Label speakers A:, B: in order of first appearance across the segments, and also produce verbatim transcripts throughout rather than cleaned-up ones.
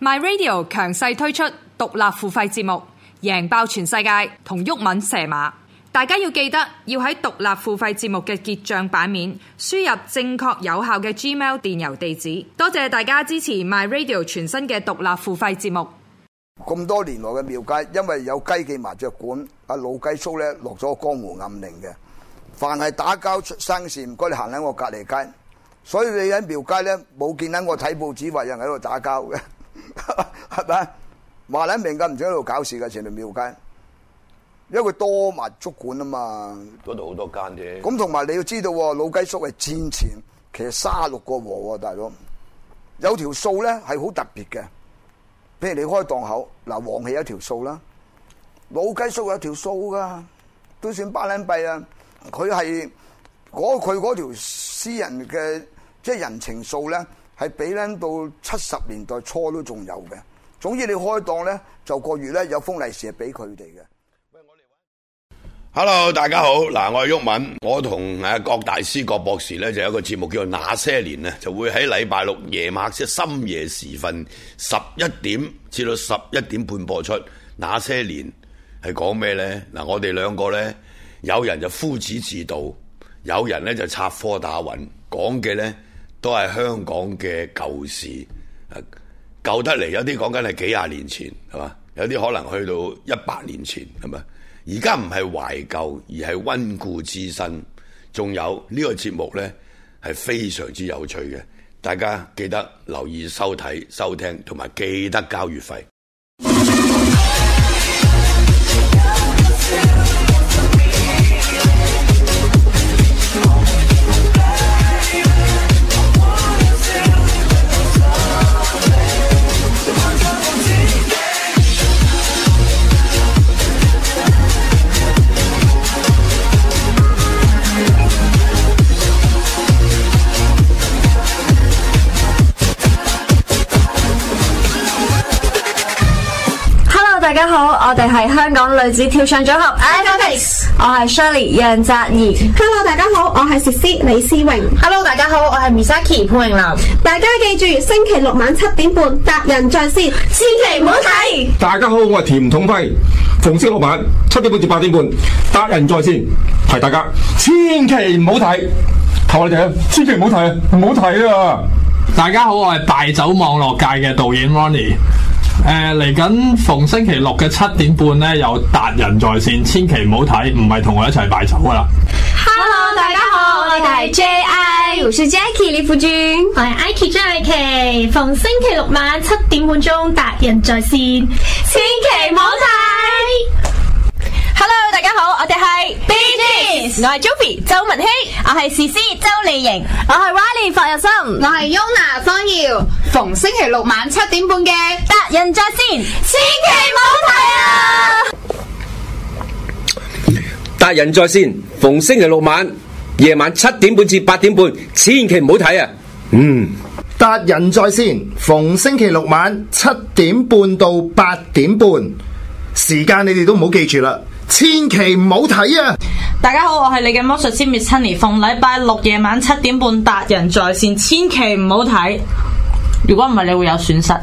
A: My Radio 強勢推出獨立付費節目，贏爆全世界同毓民蛇馬。大家要記得要喺獨立付費節目嘅結帳版面輸入正確有效嘅 Gmail 電郵地址。多謝大家支持 My Radio 全新嘅獨立付費節目。
B: 咁多年來嘅廟街，因為有雞記麻雀館，阿老雞叔咧落咗個江湖暗令嘅，凡係打交出生事，唔該你行喺我隔離街。所以你喺廟街咧冇見到我睇報紙話有人喺度打交嘅，係咪？話撚明㗎，唔准喺度搞事㗎，成條廟街，因為佢多麻竹館啊嘛。
C: 嗰度好多間啫。咁
B: 同埋你要知道，老雞叔係戰前其實卅六個和喎，大佬有條數咧係好特別嘅。譬如你開檔口，嗱黃氣有條數啦，老雞叔有條數噶，都算巴撚閉啊！佢係嗰佢嗰條私人嘅即係人情數咧，係俾撚到七十年代初都仲有嘅。總之你開檔咧，就個月咧有封利是係俾佢哋嘅。
C: Hello， 大家好，嗱我係毓民，我同誒郭大師郭博士咧就有一個節目叫做那些年咧，就會喺禮拜六夜晚即係深夜時分十一點至到十一點半播出。那些年係講咩咧？嗱，我哋兩個咧，有人就夫子自道，有人咧就插科打諢，講嘅咧都係香港嘅舊事，舊得嚟有啲講緊係幾廿年前係嘛，有啲可能去到一百年前係咪？而家唔係懷舊，而係溫故知新。仲有呢個節目呢係非常之有趣嘅，大家記得留意收睇、收聽，同埋記得交月費。
D: 大家好，我哋係香港女子跳唱組合 Acrobatics， 我係 Shirley 楊澤怡。
E: Hello， 大家好，我係 Cici 李思榮。
F: Hello， 大家好，我係 Misaki 潘詠琳。
E: 大家記住，星期六晚七點半達仁在線，千祈唔好睇。
G: 大家好，我係田統輝。逢星期六晚七點半至八點半達仁在線，提大家千祈唔好睇，求你哋啊，千祈唔好睇啊，唔好睇啊！
H: 大家好，我係大酒網絡界嘅導演 Ronnie。誒，嚟緊逢星期六嘅七點半咧，有達仁在線，千祈唔好睇，唔係同我一齊擺酒噶啦。
D: Hello， 大家好，我哋係 J I， 我是 Jackie 李富君，
F: 我係 Ike 張麗琪。逢星期六晚七點半鐘達仁在線，千祈唔好睇。
D: Hello， 大家好，我哋係 B G， 我係 Joey 周文希，我係 C C 周麗瑩，我係 Riley 霍日森，
I: 我係 Yona 方耀。逢星期六晚七點半嘅
D: 達仁在線，千祈唔好睇啊！
J: 達仁在線，逢星期六晚夜晚七點半至八點半，千祈唔好睇啊！嗯，
K: 達仁在線，逢星期六晚七點半到八點半，時間你哋都唔好記住啦，千祈唔好睇啊！
L: 大家好，我係你嘅魔術師 Miss Honey， 逢禮拜六夜晚七點半達仁在線，千祈唔好睇。如果唔係，你會有損失。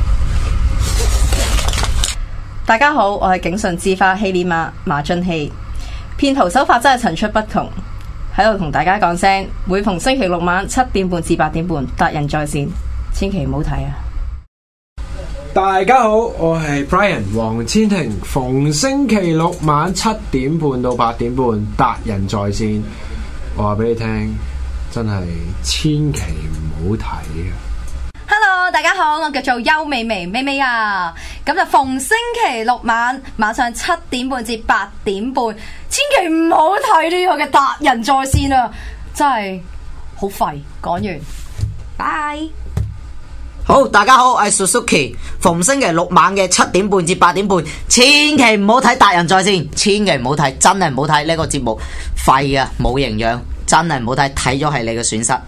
M: 大家好，我係警訊之花希利馬馬俊熙。騙徒手法真係層出不窮，喺度同大家講聲，每逢星期六晚七點半至八點半達仁在線，千祈唔好睇啊！
N: 大家好，我係 Brian 黃千庭，逢星期六晚七點半到八點半達仁在線，我話俾你聽，真係千祈唔好睇啊！
M: Hello， 大家好，我叫做邱美眉美美啊，咁就逢星期六晚晚上七點半至八點半，千祈唔好睇呢個嘅達仁在線啊，真係好廢。講完，拜。
O: 好，大家好，我係 Suzuki， 逢星期六晚嘅七點半至八點半，千祈唔好睇達仁在線，千祈唔好睇，真係唔好睇呢個節目，廢啊，冇營養，真係唔好睇，睇咗係你嘅損失。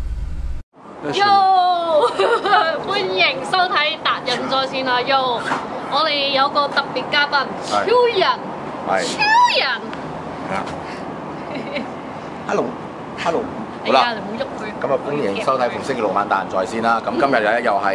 P: Yo， 歡迎收睇達仁在線啊 ！Yo， 我哋有個特別嘉賓，超人，超人。
Q: Hello，Hello， 好啦，咁啊歡迎收睇逢星期六晚達仁在線啦。咁今日咧又係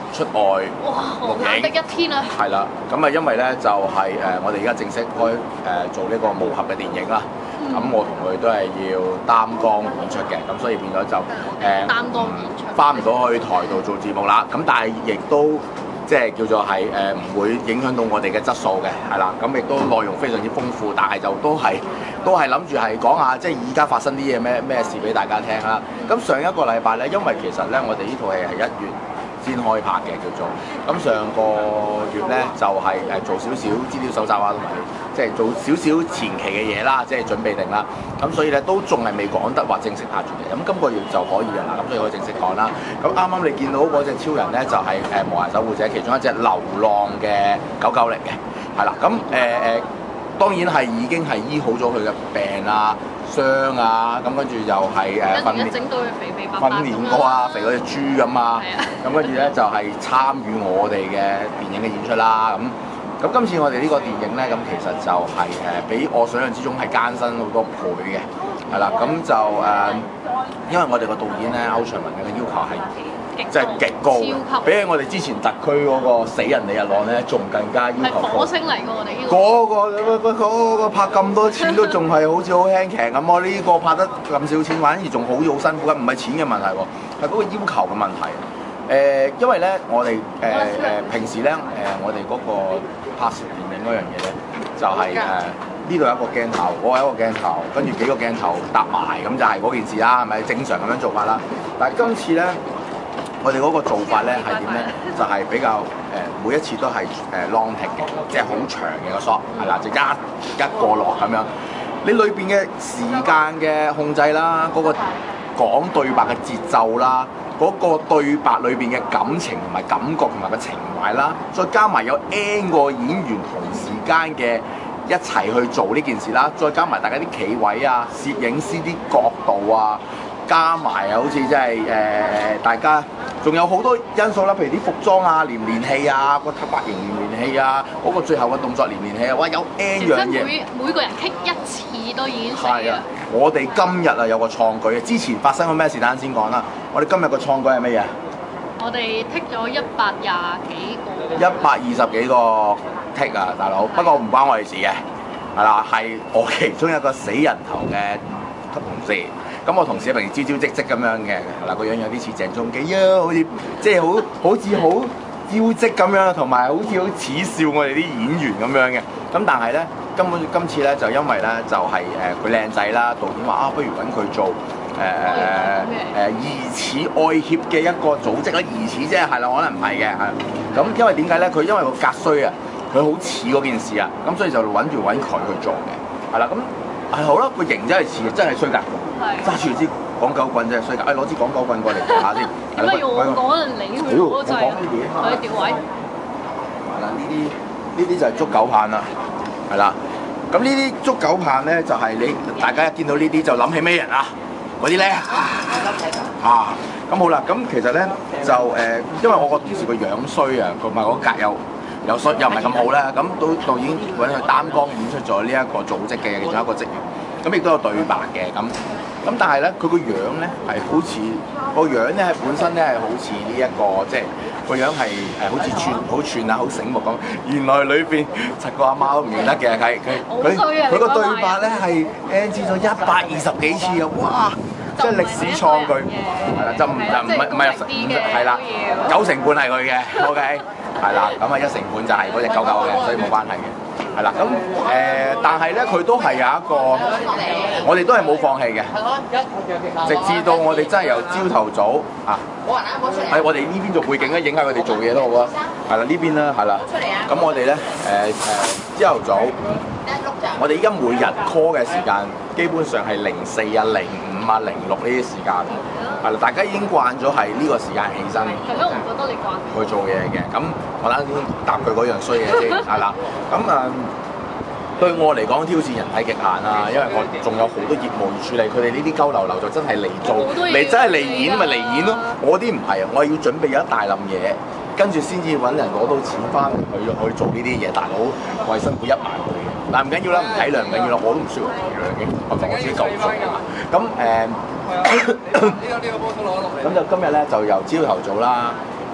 Q: 出外
P: 哇！
Q: 錄
P: 難得
Q: 影。
P: 一天啊！
Q: 係啦，咁啊因為咧就係、誒、我哋而家正式開誒、做呢個武俠嘅電影啦。咁、我同佢都係要擔綱演出嘅，咁所以變咗就誒
P: 擔當演出
Q: 翻唔到去台度做節目啦。咁但係亦都即係叫做係誒唔會影響到我哋嘅質素嘅，係啦。咁亦都內容非常之豐富，但係就都係都係諗住係講下即係而家發生啲嘢咩咩事俾大家聽啦。咁上一個禮拜咧，因為其實咧我哋呢套戲係一月先開拍嘅叫做，咁上個月咧就係、誒、做少少資料搜集啊，同埋即係做少少前期嘅嘢啦，即係準備定啦。咁所以咧都仲係未講得話正式拍住嘅。咁今個月就可以嘅啦，咁所以可以正式講啦。咁啱啱你見到嗰隻超人咧，就係、誒、無顏守護者其中一隻流浪嘅狗狗嚟嘅，係啦。咁誒誒，當然係已經係醫好咗佢嘅病啊、傷啊，咁跟住又係誒訓練。
P: 整到佢肥肥白白
Q: 訓練過啊，肥嗰隻豬咁啊，咁跟住咧就係、參與我哋嘅電影嘅演出啦。咁咁今次我哋呢個電影咧，咁其實就係、誒、比我想象之中係艱辛好多倍嘅，係啦。咁就誒、因為我哋個導演咧歐長文嘅要求係即係極高嘅，比起我哋之前特區嗰個死人李日朗咧，仲更加要
P: 係
Q: 求高
P: 火。星嚟㗎，我哋呢個。
Q: 嗰、個嗰、個嗰、個拍咁多錢都仲係好似好輕騎咁，我呢個拍得咁少錢，反而仲好似好辛苦嘅，唔係錢嘅問題喎，係嗰個要求嘅問題。誒、因為咧，我哋誒誒平時咧，誒、我哋嗰個拍攝電影嗰樣嘢咧，就係誒呢度有一個鏡頭，我有一個鏡頭，跟住幾個鏡頭搭埋，咁就係嗰件事啦，係咪正常咁樣做法啦？但係今次咧。我哋嗰個做法咧係點咧？就係、比較誒、每一次都係誒 long take 嘅，即係好長嘅個 shot，係啦，就一一個落咁樣。你裏邊嘅時間嘅控制啦，嗰、個講對白嘅節奏啦，嗰、個對白裏邊嘅感情同埋感覺同埋個情懷啦，再加埋有 N 個演員同時間嘅一齊去做呢件事啦，再加埋大家啲企位啊、攝影師啲角度啊。加埋啊，好似即係誒誒，大家仲有好多因素啦，譬如啲服裝啊、連唔連戲啊，個髮型連唔連戲啊，嗰、個最後嘅動作連唔連戲啊，哇有 N 樣嘢。
P: 每每個人棘一次都已經死
Q: 係啊
P: 啦。！
Q: 我哋今日啊有個創舉啊，之前發生過咩事？等陣先講啦。我哋今日個創舉係乜嘢？
P: 我哋剔咗一百廿幾個。
Q: 一百二十幾個剔啊，大佬。不過唔關我哋事嘅，係啦，係我其中一個死人頭嘅同事。咁我同事平時招招積積咁樣嘅，嗱個樣有啲似鄭中基啊，好似即係好好似好招積咁樣，同埋好似好恥笑我哋啲演員咁樣嘅。咁但係咧，根本今次咧就因為咧就係誒佢靚仔啦，導演話啊，不如揾佢做誒誒誒疑似愛協嘅一個組織啦，疑似啫，係啦，可能唔係嘅，係。咁因為點解咧？佢因為個格衰啊，佢好似嗰件事啊，咁所以就揾住揾佢去做嘅，係啦，咁。係好啦，個型真係似，真係衰格，揸住支廣九棍真係衰格。誒攞支廣九棍過嚟睇下先。
P: 點解要我講啊？你去嗰就係佢調位。
Q: 係啦，呢啲呢啲就係捉狗棒啦，係啦。咁呢啲捉狗棒咧，就係、你大家一見到呢啲就諗起咩人啊？嗰啲咧啊，咁好啦。咁其實咧就誒、呃，因為我個同事個樣衰啊，同埋個格又。又衰又唔係咁好啦，咁導導演揾佢擔綱演出咗呢一個組織嘅其中一個職員，咁亦都有對白嘅咁，咁但係咧佢個樣咧係好似個樣咧係本身咧係好似呢一個即係個樣係誒好似串好串啊好醒目咁，原來裏邊七個阿媽都唔認得嘅，係佢佢佢個對白咧係 N G 咗一百二十幾次啊！哇！即係歷史創舉，係啦，就唔就唔係唔係係啦，九成半係佢嘅 ，OK。係啦，咁啊一成半就係嗰隻狗狗嘅，所以冇關係嘅。係啦，咁誒、呃，但係咧佢都係有一個，我哋都係冇放棄嘅，直至到我哋真係由朝頭早啊，喺我哋呢邊做背景咧，影下佢哋做嘢都好啊。係啦，呢邊啦，係啦。咁我哋咧誒誒朝頭早，我哋依家每日 call 嘅時間基本上係零四啊、零五啊、零六呢啲時間。係啦，大家已經慣咗係呢個時間起身。
P: 係咯，我唔覺得你慣。
Q: 去做嘢嘅，咁我等先答佢嗰樣衰嘢先，係啦。咁啊、嗯，對我嚟講挑戰人體極限啦，因為我仲有好多業務要處理，佢哋呢啲鳩流流就真係嚟做，嚟真係嚟演咪嚟演咯。我啲唔係啊，我係要準備有一大冧嘢，跟住先至揾人攞到錢翻嚟去去做呢啲嘢。大佬，我係辛苦一萬倍嘅，但唔緊要啦，唔體諒唔緊要啦，我都唔需要體諒嘅，我同我自己夠做啊。咁誒。咁就今日咧就由朝頭早啦，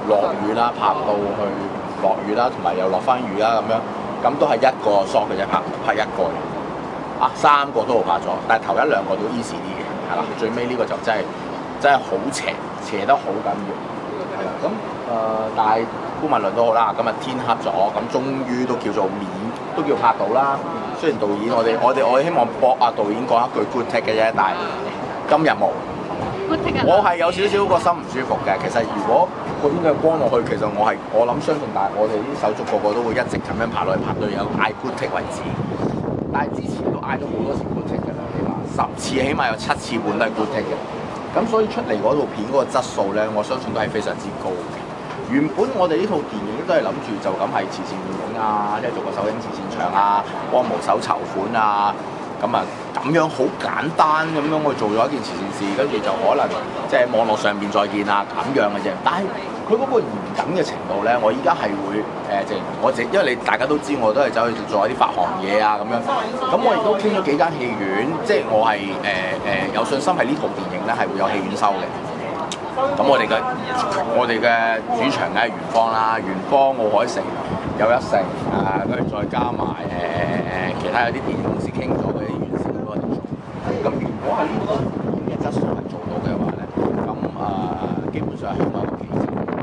Q: 落雨啦，拍到去落雨啦，同埋又落翻雨啦咁樣，咁都係一個 shot 嘅啫，拍拍一個啊，三個都好拍咗，但係頭一兩個都 easy 啲嘅，係啦，最尾呢個就真係真係好邪，邪得好緊要，係啦，咁誒、呃，但係姑勿論都好啦，今日天黑咗，咁終於都叫做面都叫拍到啦。雖然導演我哋我哋我哋希望博啊導演講一句 good take 嘅啫，但係今日冇。我係有少少個心唔舒服嘅。其實如果嗰邊嘅光落去，其實我係我諗相信，但係我哋啲手足個個都會一直咁樣爬落去，爬到有嗌 good take 為止。但係之前都嗌咗好多次 good take 嘅啦，起碼十次起碼有七次半都係 good take 嘅。咁所以出嚟嗰套片嗰個質素咧，我相信都係非常之高嘅。原本我哋呢套電影都係諗住就咁係慈善電影啊，即係做個首映慈善場啊，幫無手籌款啊，咁啊咁樣好簡單咁樣去做咗一件慈善事，跟住就可能即係網絡上邊再見啊咁樣嘅啫。但係佢嗰個嚴謹嘅程度咧，我依家係會誒，即、呃、係我自因為你大家都知，我都係走去做一啲發行嘢啊咁樣。咁我亦都傾咗幾間戲院，即係我係誒誒有信心係呢套電影咧係會有戲院收嘅。咁我哋嘅我哋嘅主場梗係圓方啦，圓方奧海城有一成啊，跟住再加埋誒誒誒其他有啲電影公司傾咗嘅啲院線嗰個點數。咁如果係呢個電影嘅質素係做到嘅話咧，咁啊、呃、基本上係香港一個奇蹟。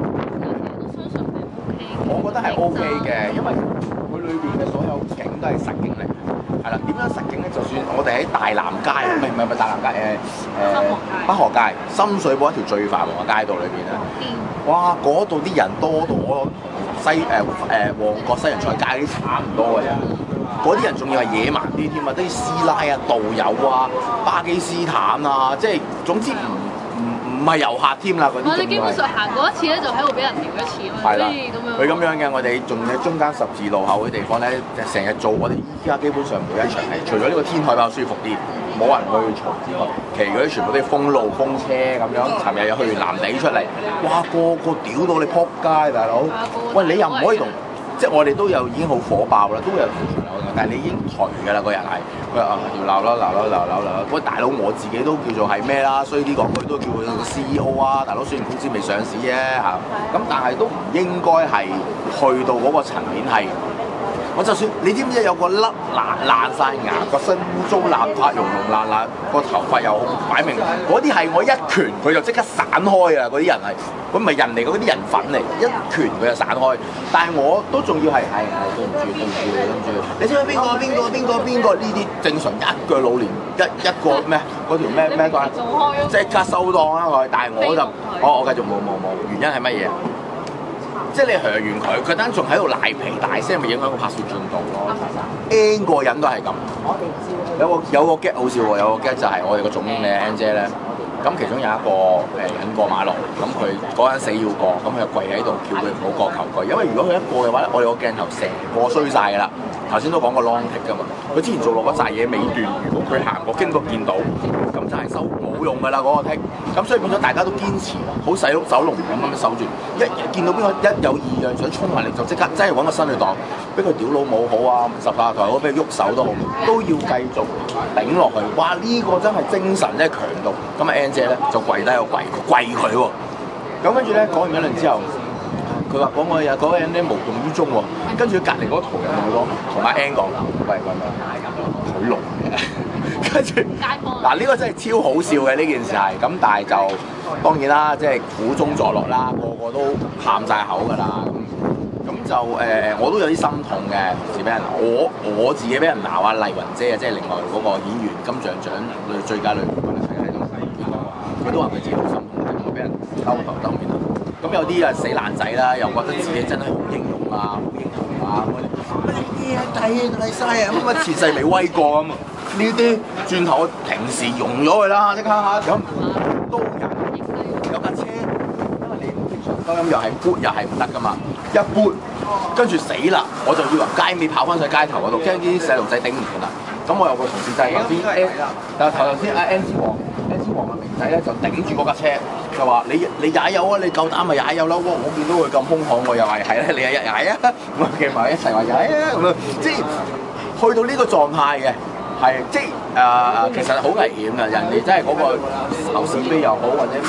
Q: 我覺得係 O K 嘅，因為佢裏邊嘅所有景都係實景嚟。係啦，點樣實景咧？就算我哋喺大南街，唔係唔係唔係大南街，誒、呃、誒北河街、深水埗一條最繁忙嘅街道裏邊咧，哇！嗰度啲人多到我西誒誒、呃呃、旺角西洋菜街啲差唔多嘅啫。嗰啲人仲要係野蠻啲添啊，啲師奶啊、導遊啊、巴基斯坦啊，即係總之唔唔唔係遊客添啦。嗰啲我哋基本上行過一次咧，就喺度俾人撩一次啊嘛。係啦，佢咁樣嘅，我哋仲喺中間十字路口嘅地方咧，就成日做。我哋依家基本上每一場係除咗呢個天台比較舒服啲，冇人去嘈之外，其餘嗰啲全部都係封路封車咁樣。尋日又去完藍地出嚟，哇個個屌到你撲街，大佬！喂，你又唔可以同，即係我哋都有已經好火爆啦，都有同場友嘅，但係你已經頹㗎啦，個人係佢啊要鬧啦鬧啦鬧鬧鬧！喂，大佬我自己都叫做係咩啦，所以呢講句都叫佢個 C E O 啊，大佬雖然公司未上市啫嚇，咁但係都唔應該係去到嗰個層面係。我就算你知唔知有個甩爛爛曬牙，個身污糟邋遢、溶溶爛爛，個頭髮又擺明，嗰啲係我一拳佢就即刻散開啊！嗰啲人係，佢唔係人嚟，嗰啲人粉嚟，一拳佢就散開。但係我都仲要係係係對唔住對唔住對唔住，你知唔知邊個邊個邊個邊個呢啲正常一腳老年一一個咩嗰條咩咩關，即刻收檔啦佢。但係我就我我繼續冇冇冇，原因係乜嘢？即係你嚇完佢，佢單仲喺度賴皮大聲，咪影響個拍攝進度咯。N 個人都係咁，有個有個 get 好笑喎，有個 get 就係我哋個總經理 N 姐咧，咁其中有一個誒人過馬路，咁佢嗰陣死要過，咁佢就跪喺度叫佢唔好過求佢，因為如果佢一過嘅話咧，我哋個鏡頭成個衰晒㗎啦。頭先都講過 long take 㗎嘛，佢之前做落嗰扎嘢尾段，如果佢行過經過見到，咁就係收冇用㗎啦嗰個 take。咁所以變咗大家都堅持，好細碌手龍咁樣守住，一見到邊個一有異樣想衝埋嚟，就即刻真係揾個身去擋，俾佢屌老母好啊，十八台好，俾佢喐手都好，都要繼續頂落去。哇！呢、這個真係精神真係強到，咁啊 Ann 姐咧就跪低又跪跪佢喎。咁跟住咧講完一輪之後。佢話講個人嗰個人咧無動於衷喎，跟住隔離嗰途人同佢講，同阿 Ann 講，喂喂喂，佢聾嘅，跟住嗱呢個真係超好笑嘅呢件事係，咁但係就當然啦，即係苦中作樂啦，個個都喊晒口㗎啦，咁咁就誒、呃、我都有啲心痛嘅，同時俾人我我自己俾人鬧啊，麗雲姐啊，即係另外嗰個演員金像獎女最佳女演員喺度邊個話，佢都話佢自己好心痛，即係俾人兜頭兜面。咁有啲啊死爛仔啦，又覺得自己真係好英勇啊，好英雄啊咁嗰啲。乜嘢啊，大嘢大曬啊！咁啊前世未威過咁啊！呢啲轉頭我平時用咗佢啦，即刻嚇咁都有有架車，因為你平常收音又係撥又係唔得噶嘛，一撥跟住死啦，我就以為街尾跑翻上街頭嗰度，驚啲細路仔頂唔順啦。咁我有個同事就係頭先，但係頭頭先阿 N 之王 N 之王嘅明仔咧就頂住嗰架車。就話你你踩油啊！你夠膽咪踩油啦！我我見到佢咁兇悍，我又係係咧，你係踩啊！咁啊企埋一齊話踩啊！咁啊，即係去到呢個狀態嘅，係即係誒誒，其實好危險㗎！人哋真係嗰個後視飛又好或者乜嘢，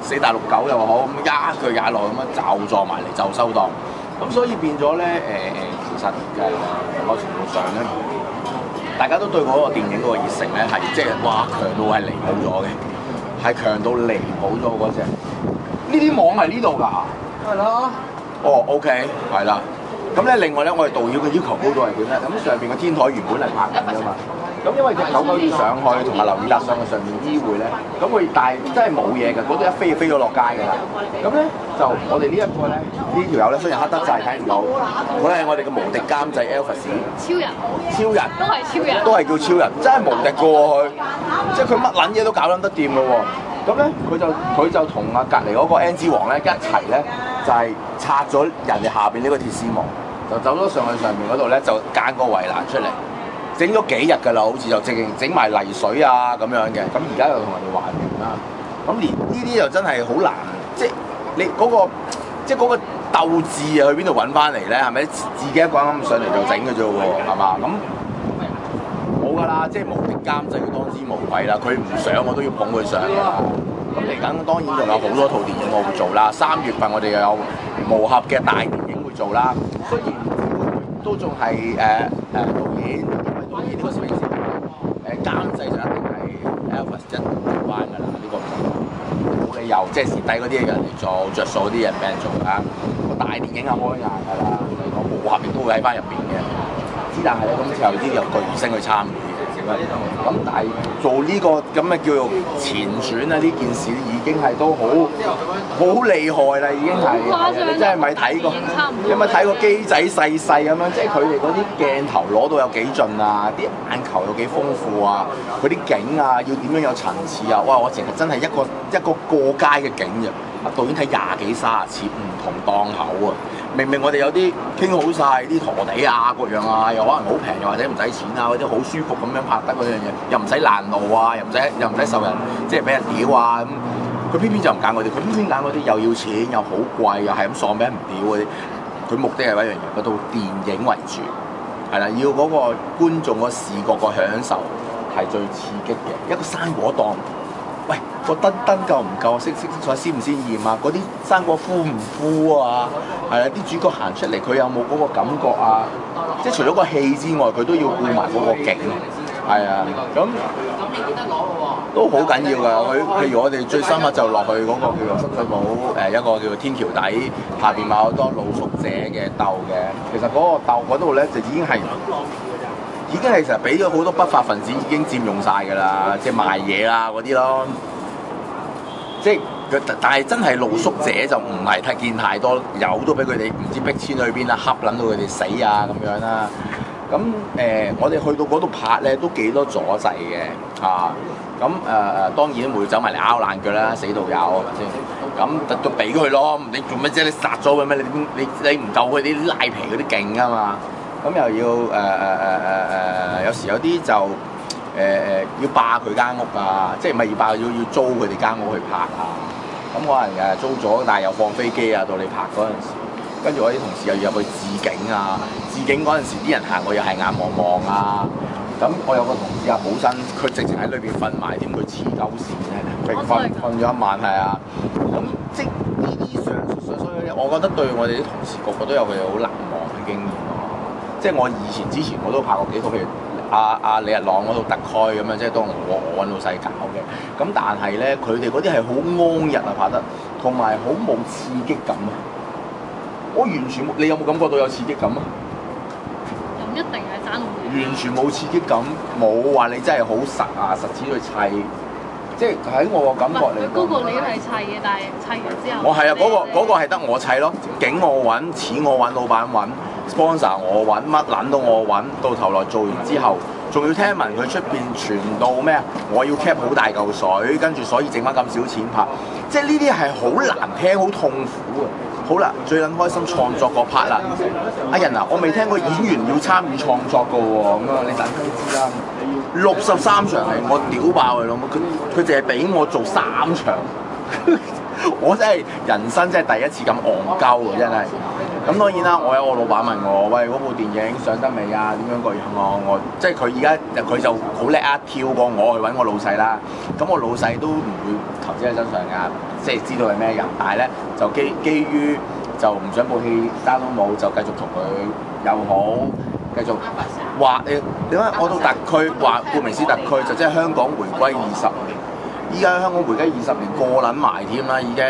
Q: 死大陸狗又好，咁一腳踩落咁樣就撞埋嚟就收檔。咁所以變咗咧誒誒，其實誒某程度上咧，大家都對嗰個電影嗰個熱誠咧係即係哇強到係離譜咗嘅，係強到離譜咗嗰隻。呢啲網係呢度㗎，係啦。哦 ，OK， 係啦。咁咧，另外咧，我哋導演嘅要求高到係點咧？咁上邊嘅天台原本係拍緊㗎嘛。咁因為隻狗狗要上去同阿劉以達上去上面醫會咧，咁佢但係真係冇嘢㗎，嗰度一飛就飛咗落街㗎啦。咁咧就我哋呢一個咧，呢條友咧雖然黑得滯睇唔到，佢係我哋嘅無敵監製 Elvis。
P: 超人。
Q: 超人。
P: 都係超人。
Q: 都係叫超人，真係無敵㗎喎佢，即係佢乜撚嘢都搞撚得掂㗎喎。咁咧佢就佢就同阿隔離嗰個 N G 王咧一齊咧，就係、是、拆咗人哋下邊呢個鐵絲網，就走咗上去上面嗰度咧，就間個圍欄出嚟。整咗幾日㗎啦，好似就直情整埋泥水啊咁樣嘅，咁而家又同人哋還原啦。咁連呢啲又真係好難，即係你嗰、嗰個即係嗰個鬥志啊，去邊度揾翻嚟咧？係咪自己一個人咁上嚟就整嘅啫喎？係嘛？咁冇㗎啦，即係無敵監製佢當之無愧啦。佢唔上我都要捧佢上㗎啦。咁嚟緊當然仲有好多套電影我會做啦。三月份我哋又有無合嘅大電影會做啦。雖然都仲係誒誒導演。當然呢個攝影師誒監製就一定係 Elvis 一定關㗎啦，呢、這個冇理由即係蝕底嗰啲人嚟做，着數啲人俾人做㗎。個大電影係開硬㗎啦，嚟講武俠亦都會喺翻入邊嘅。之但係咧，今次有啲有巨星去參與嘅，咁但係做呢、這個咁嘅叫做前選啊，呢件事已經係都好好厲害啦，已經係。你真係咪睇過？有冇睇過機仔細細咁樣？即係佢哋嗰啲鏡頭攞到有幾盡啊？啲眼球有幾豐富啊？佢啲景啊，要點樣有層次啊？哇！我淨係真係一個一個過街嘅景啫。啊，導演睇廿幾卅次唔同檔口啊！明明我哋有啲傾好晒啲陀地啊，各樣啊，又可能好平，又或者唔使錢啊，或者好舒服咁樣拍得嗰樣嘢，又唔使爛路啊，又唔使又唔使受人即係俾人屌啊咁。佢偏偏就唔揀嗰啲，佢偏偏揀嗰啲又要錢又好貴，又係咁喪俾人唔屌嗰啲。佢目的係一樣嘢，嗰套電影為主，係啦，要嗰個觀眾個視覺個享受係最刺激嘅。一個生果檔。喂，個燈燈夠唔夠？色色色彩鮮唔鮮豔啊？嗰啲生果枯唔枯啊？係啊，啲主角行出嚟，佢有冇嗰個感覺啊？即係除咗個戲之外，佢都要顧埋嗰個景。係啊，咁都好緊要㗎。佢譬如我哋最深刻就落去嗰個叫做深水埗誒一個叫做天橋底，下邊咪有好多露宿者嘅竇嘅。其實嗰個竇嗰度咧就已經係。已經係其實俾咗好多不法分子已經佔用晒㗎啦，即係賣嘢啊嗰啲咯。即係佢，但係真係露宿者就唔係太見太多，有都俾佢哋唔知逼遷去邊啦，恰撚到佢哋死啊咁樣啦。咁誒、呃，我哋去到嗰度拍咧都幾多阻滯嘅啊。咁誒誒，當然會走埋嚟拗爛腳啦，死道友係咪先？咁就俾佢咯，你做乜啫？你殺咗佢咩？你你你唔夠佢啲拉皮嗰啲勁啊嘛！咁又要誒誒誒誒誒，有時有啲就誒誒、呃、要霸佢間屋啊，即係唔係要霸，要要租佢哋間屋去拍啊。咁可能誒租咗，但係又放飛機啊，到你拍嗰陣時，跟住我啲同事又要入去置景啊，置景嗰陣時啲人行過又係眼望望啊。咁我有個同事阿寶生，佢直情喺裏邊瞓埋添，佢黐鳩線咧，瞓瞓咗一晚係啊。咁即係呢啲上上所以，我覺得對我哋啲同事個個都有佢哋好難忘嘅經驗咯。即係我以前之前我都拍過幾套，譬如阿阿李日朗嗰套特區咁樣，即係當我我揾老細搞嘅。咁但係咧，佢哋嗰啲係好安逸啊拍得，同埋好冇刺激感啊！我完全冇，你有冇感覺到有刺激感啊？
P: 唔一定係爭好遠。
Q: 完全冇刺激感，冇話你真係好實啊實踐去砌。即係喺我個感覺嚟講，
P: 嗰個你係砌嘅，但係砌完之後，
Q: 我係啊，嗰、嗰個嗰、嗰個係得我砌咯，景我揾，錢我揾，老闆揾 sponsor 我揾，乜撚都我揾，到頭來做完之後，仲要聽聞佢出邊傳到咩啊？我要 cap 好大嚿水，跟住所以剩翻咁少錢拍，即係呢啲係好難聽，好痛苦啊！好啦，最撚開心創作嗰 part 啦，阿人啊，我未聽過演員要參與創作嘅喎，咁啊，你等陣知啦。六十三場係我屌爆佢咯，佢佢淨係俾我做三場，我真係人生真係第一次咁戇鳩啊！真係， 咁當然啦，我有我老闆問我，喂，嗰部電影上得未啊？點樣個樣我我即係佢而家佢就好叻啊，跳過我去揾我老細啦。咁我老細都唔會投資喺身上㗎，即係知道係咩人，但係咧就基基於就唔想部戲單都冇，就繼續同佢又好，繼續話你點解我到特區話顧名思特區就即係香港回歸二十年，依家香港回歸二十年過撚埋添啦已經。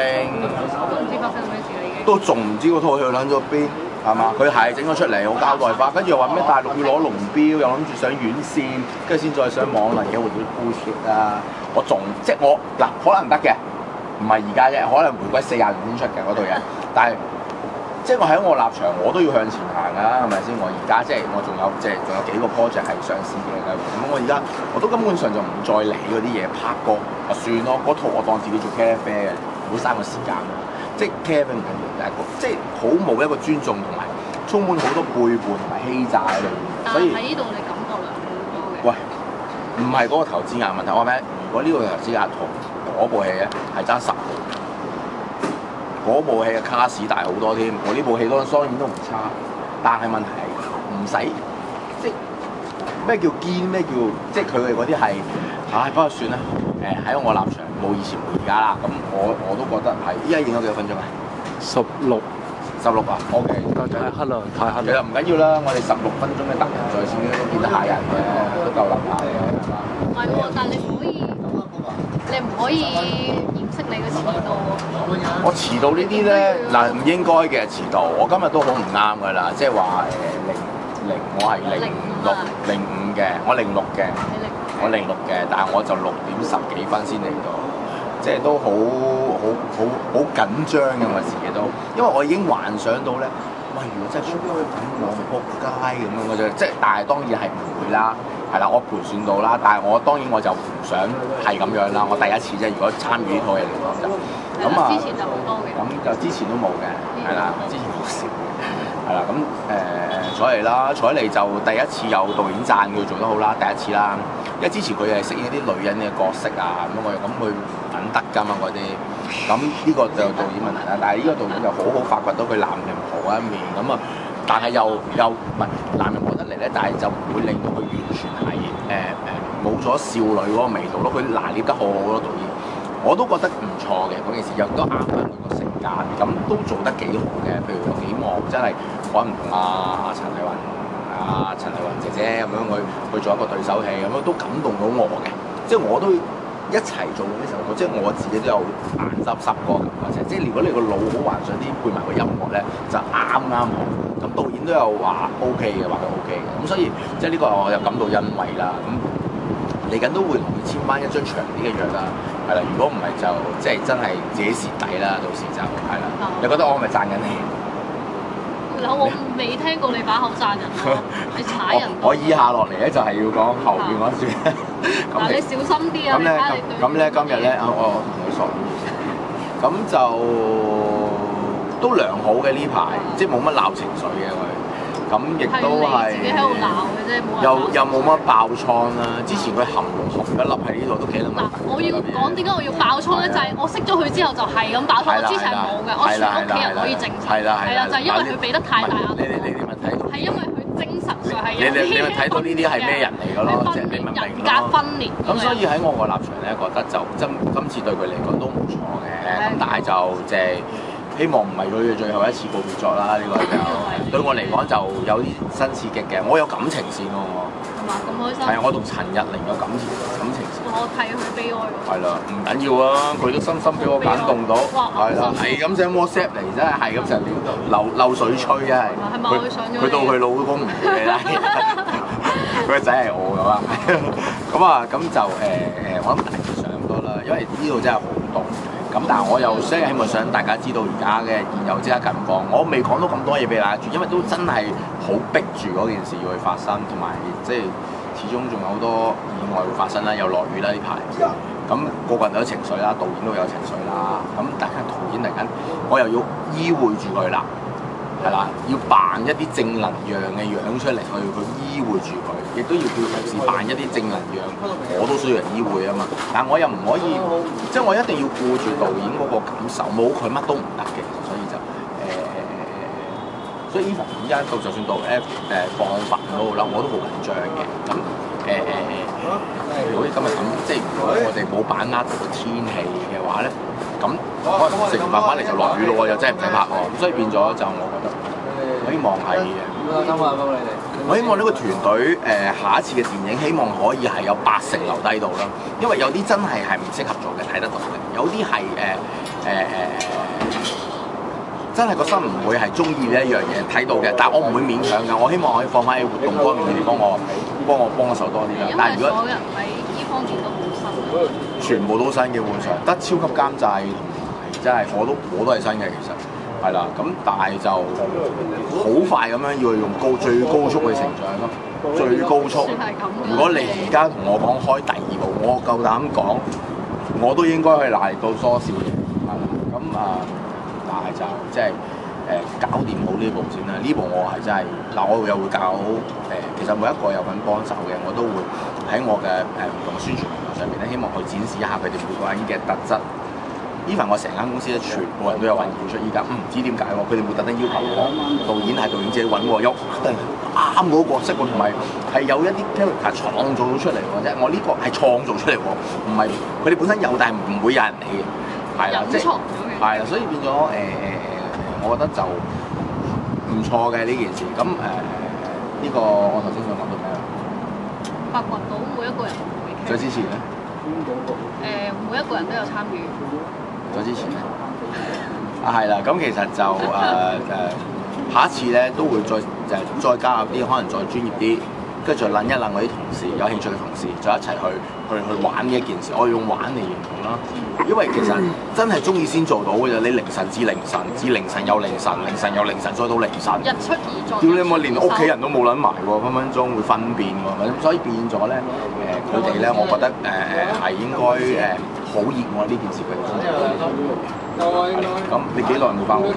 Q: 都仲唔知嗰套戲撚咗邊係嘛？佢係整咗出嚟好交代化，跟住又話咩大陸要攞龍標，又諗住上院線，跟住先再上網嚟嘅會叫 bullshit 啦。我仲即係我嗱可能得嘅，唔係而家啫，可能回歸四廿年先出嘅嗰套嘢。但係即係我喺我立場，我都要向前行啊，係咪先？我而家即係我仲有即係仲有幾個 project 係上市嘅，咁我而家我都根本上就唔再理嗰啲嘢，拍過就算咯。嗰套我當自己做茄喱啡嘅，唔好嘥我時間。即係 care 唔緊要，但係即係好冇一個尊重同埋充滿好多背叛同埋欺詐喺度。所以
P: 喺呢度你感覺良好多嘅。
Q: 喂，唔係嗰個投資額問題，我話咩？如果呢個投資額同嗰部戲咧係爭十倍，嗰部戲嘅卡士大好多添。我呢部戲當當然都唔差，但係問題係唔使即係咩叫堅咩叫即係佢哋嗰啲係，唉不過算啦。誒喺我立場冇以前冇而家啦，咁我我都覺得係。依家影咗幾多分鐘啊？十六，十六啊 ，OK。太黑啦，太黑。其實唔緊要啦，我哋十六分鐘嘅達人在線都見得下人嘅，都夠諗下嘅，係嘛？
P: 唔係喎，但係你唔可以，你唔可以掩飾你嘅遲到喎。
Q: 我遲到呢啲咧，嗱唔應該嘅遲到，我今日都好唔啱㗎啦，即係話誒零零，我係零六零五嘅，我零六嘅。我零六嘅，但係我就六點十幾分先嚟到，即係都好好好好緊張嘅我自己都，因為我已經幻想到咧，喂，如果真係出咗去咁我咪撲街咁樣嘅啫，即係但係當然係唔會啦，係啦，我盤算到啦，但係我當然我就唔想係咁樣啦，我第一次啫，如果參與呢套嘢嚟講就，咁啊，之前就好多嘅，咁就之前都冇嘅，係啦，之前好少。係啦，咁誒彩莉啦，彩莉就第一次有導演讚佢做得好啦，第一次啦，因為之前佢係飾演啲女人嘅角色啊，咁我又咁佢唔得㗎嘛嗰啲，咁呢個就導演問題啦。但係呢個導演就好好發掘到佢男人婆一面，咁啊，但係又又唔係男人婆得嚟咧，但係就唔會令到佢完全係誒誒冇咗少女嗰個味道咯，佢拿捏得好好咯，導演，我都覺得唔錯嘅嗰件事，又都啱翻佢個性格，咁都做得幾好嘅，譬如有幾幕真係。可能同阿阿陳麗雲、阿陳麗雲姐姐咁樣去去做一個對手戲，咁樣都感動到我嘅。即係我都一齊做呢首歌，即係我自己都有眼濕濕個感覺。即係如果你個腦好幻想啲配埋個音樂咧，就啱啱好。咁導演都有話 OK 嘅，話佢 OK 嘅。咁所以即係呢個我又感到欣慰啦。咁嚟緊都會同佢簽翻一張長啲嘅約啦。係啦，如果唔係就即係真係自己蝕底啦。到時就係啦。你覺得我係咪賺緊你？
P: 我未聽過你把口讚人咯，你踩人。
Q: 我以下落嚟咧就係要講後邊嗰段。
P: 嗱，你小心啲啊！
Q: 咁咧，咁咧今日咧，我同佢索咁就都良好嘅呢排，即係冇乜鬧情緒嘅佢。咁亦都係
P: 自己喺度鬧嘅啫，冇人。
Q: 又又冇乜爆瘡啦。之前佢含紅一粒喺呢度都幾撚問題。
P: 我要講點解我要爆瘡咧？就係我識咗佢之後就係咁爆瘡，我之前係冇嘅，我全屋企人可以證實。係啦係啦，就係因為佢俾得太大壓力。
Q: 你你你咪睇到？係
P: 因為佢精神上係有啲。
Q: 你你咪睇到呢啲係咩人嚟㗎咯？即係你明唔明？
P: 人格分裂。
Q: 咁所以喺我個立場咧，覺得就今今次對佢嚟講都唔錯嘅。咁但係就即係。希望唔係佢嘅最後一次告別作啦，呢、這個就對我嚟講就有啲新刺激嘅。我有感情線喎，我
P: 係嘛咁開心？
Q: 係啊，我同陳日玲有感情感情線。
P: 我替佢悲哀喎。係
Q: 啦，唔緊要啊，佢都深深俾我感動到。係啦，係咁上 WhatsApp 嚟真係係咁成日流流水吹真係。係咪佢上咗？佢到佢老公唔會啦，佢個仔係我㗎嘛。咁啊，咁就誒誒、呃，我諗大致上咁多啦，因為呢度真係好凍。咁但係我又即係希望想大家知道而家嘅現有即刻近況，我未講到咁多嘢俾大家住，因為都真係好逼住嗰件事要去發生，同埋即係始終仲有好多意外會發生啦，又落雨啦呢排，咁、那個個人都有情緒啦，導演都有情緒啦，咁大家導演嚟緊，我又要醫護住佢啦，係啦，要扮一啲正能量嘅樣出嚟去去醫護住佢，亦都要叫同事扮一啲正能量，我都需要人醫護啊嘛。但我又唔可以，即係我一定要顧住導演嗰個感受，冇佢乜都唔得嘅，所以就誒、呃、 所以 even 而家到就算到 F 誒放飯都好啦，我都好緊張嘅。咁誒誒誒，譬如好似今日咁，即係如果我哋冇把握到個天氣嘅話咧，咁可能食完飯翻嚟就落雨咯，又真係唔使拍喎。所以變咗就我覺得，我希望係我希望呢個團隊誒、呃、下一次嘅電影，希望可以係有八成留低到啦。因為有啲真係係唔適合做嘅，睇得到嘅；有啲係誒誒誒。真係個心唔會係中意呢一樣嘢睇到嘅，但係我唔會勉強㗎。我希望可以放翻喺活動方面，你哋幫我幫我幫我手多啲啦。但係如果
P: 所有人喺呢方面都好新，
Q: 全部都新嘅換上，得超級監製同埋真係我都我都係新嘅其實係啦。咁但係就好快咁樣要用高最高速去成長咯，最高速。如果你而家同我講開第二部，我夠膽講，我都應該去賴到多少嘢係啦。咁啊〜但係就即係誒搞掂好呢部先啦，呢部我係真係嗱，我又會搞誒、呃，其實每一個有份幫手嘅，我都會喺我嘅誒唔同宣傳上面咧，希望去展示一下佢哋每個人嘅特質。even 我成間公司咧，全部人都有份付出，依家唔知點解喎，佢哋會特登要求我導演係導演自己揾喎，有啱嗰個角色喎，同埋係有一啲 character 創造到出嚟喎啫。我呢個係創造出嚟喎，唔係佢哋本身有，但係唔會有人理嘅，係啦，即係。係啦，所以變咗誒誒誒，我覺得就唔錯嘅呢件事。咁誒呢個我頭先想講到咩啊？
P: 發掘到每一個人嘅。
Q: 再之前咧？
P: 誒、呃，每一個人都有參與。
Q: 再之前咧？啊係啦，咁其實就誒誒、呃、下一次咧都會再就再加入啲可能再專業啲，跟住再諗一諗我啲同事有興趣嘅同事，就一齊去去去玩呢一件事。我用玩嚟形容啦。因為其實真係中意先做到嘅啫，你凌晨至凌晨至凌晨有凌晨，凌晨有凌晨再到凌晨，
P: 日出而作。
Q: 屌你冇連屋企人都冇撚埋喎，分分鐘會分辨喎，咁所以變咗咧誒佢哋咧，我覺得誒誒係應該誒好熱愛呢件事嘅。咁你幾耐冇翻屋企？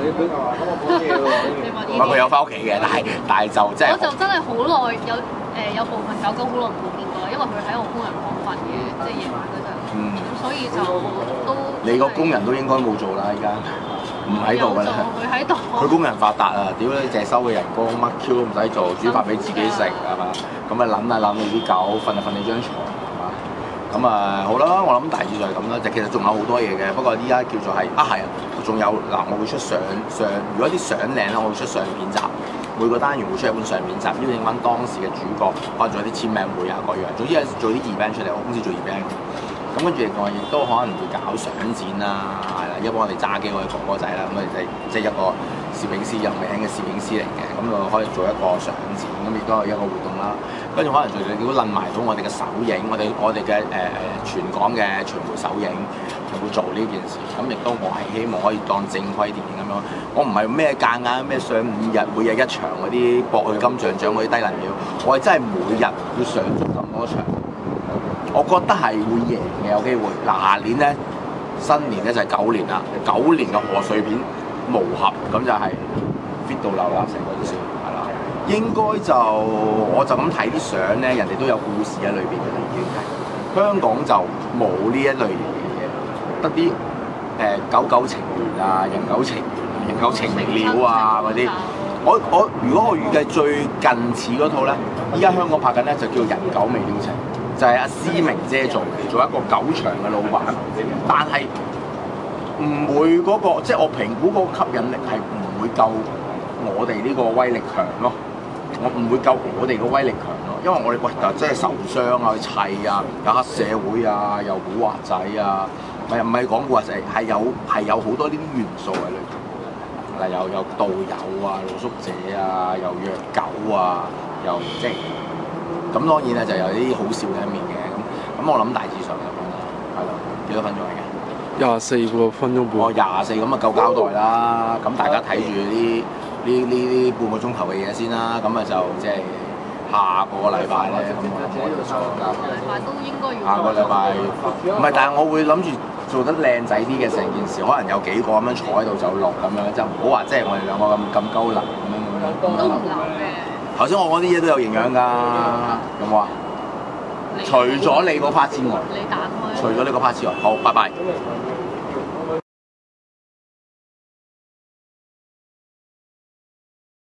Q: 唔係佢有翻屋企嘅，但係但係就即係。我
P: 就真係好耐有誒有部分狗狗好耐冇見過，因為佢喺我工人房瞓嘅，即係夜晚嗰陣。嗯。所以就都。你個工人都應該冇做啦，而家唔喺度㗎啦。佢喺度。佢工人發達啊！屌你，淨係收嘅人工，乜 Q 都唔使做，煮飯俾自己食係嘛？咁啊諗下諗你啲狗，瞓就瞓你張床係嘛？咁啊好啦，我諗大致就係咁啦。就其實仲有好多嘢嘅，不過依家叫做係啊係啊，仲有嗱，我會出相相，如果啲相靚咧，我會出相片集。每個單元會出一本相片集，邀請翻當時嘅主角，可能做啲簽名會啊各樣。總之係做啲 event 出嚟，我公司做 event。咁跟住另外亦都可能會搞相展啦，係啦，因為我哋揸機我哋哥哥仔啦，咁我哋即係一個攝影師有名嘅攝影師嚟嘅，咁就可以做一個相展，咁亦都係一個活動啦。跟住可能仲亦都論埋到我哋嘅首映，我哋我哋嘅誒誒全港嘅傳媒首映就會做呢件事。咁亦都我係希望可以當正規電影咁樣，我唔係咩夾硬咩上五日每日一場嗰啲博取金像獎嗰啲低能料，我係真係每日要上足咁多場。我覺得係會贏嘅，有機會。嗱，下年咧新年咧就係九年啦，九年嘅賀歲片無合，咁就係 fit 到流啦，成個都算係啦。應該就我就咁睇啲相咧，人哋都有故事喺裏邊嘅已經係。香港就冇呢一類型嘅嘢，得啲誒狗狗情緣啊、人狗情緣、人狗情了啊嗰啲。我我如果我預計最近似嗰套咧，依家香港拍緊咧就叫人狗未了情。就係阿思明姐做嘅，做一個狗場嘅老闆，但係唔會嗰、那個，即係我評估嗰個吸引力係唔會夠我哋呢個威力強咯。我唔會夠我哋個威力強咯，因為我哋喂就真係受傷啊、砌啊、有黑社會啊、有古惑仔啊，唔係唔係講古惑仔，係有係有好多呢啲元素喺裏邊。嗱，有有導遊啊、露宿者啊，又虐狗啊，又即係。咁當然咧就有啲好笑嘅一面嘅，咁咁我諗大致上咁樣啦，係咯，幾多分鐘嚟嘅？
N: 廿四個分鐘半。
Q: 哦，廿四咁啊夠交代啦，咁大家睇住呢呢呢呢半個鐘頭嘅嘢先啦，咁啊就即係下個禮拜咧，咁我諗我就做啦。下個禮拜都應該要。下個禮拜唔係，但係我會諗住做得靚仔啲嘅成件事，可能有幾個咁樣坐喺度就錄咁樣，就唔好話即係我哋兩個咁咁鳩流咁樣咁樣。都唔流嘅。頭先我講啲嘢都有營養㗎，有冇啊？除咗你嗰 part 之外，除咗呢個 part 之外，好，拜拜。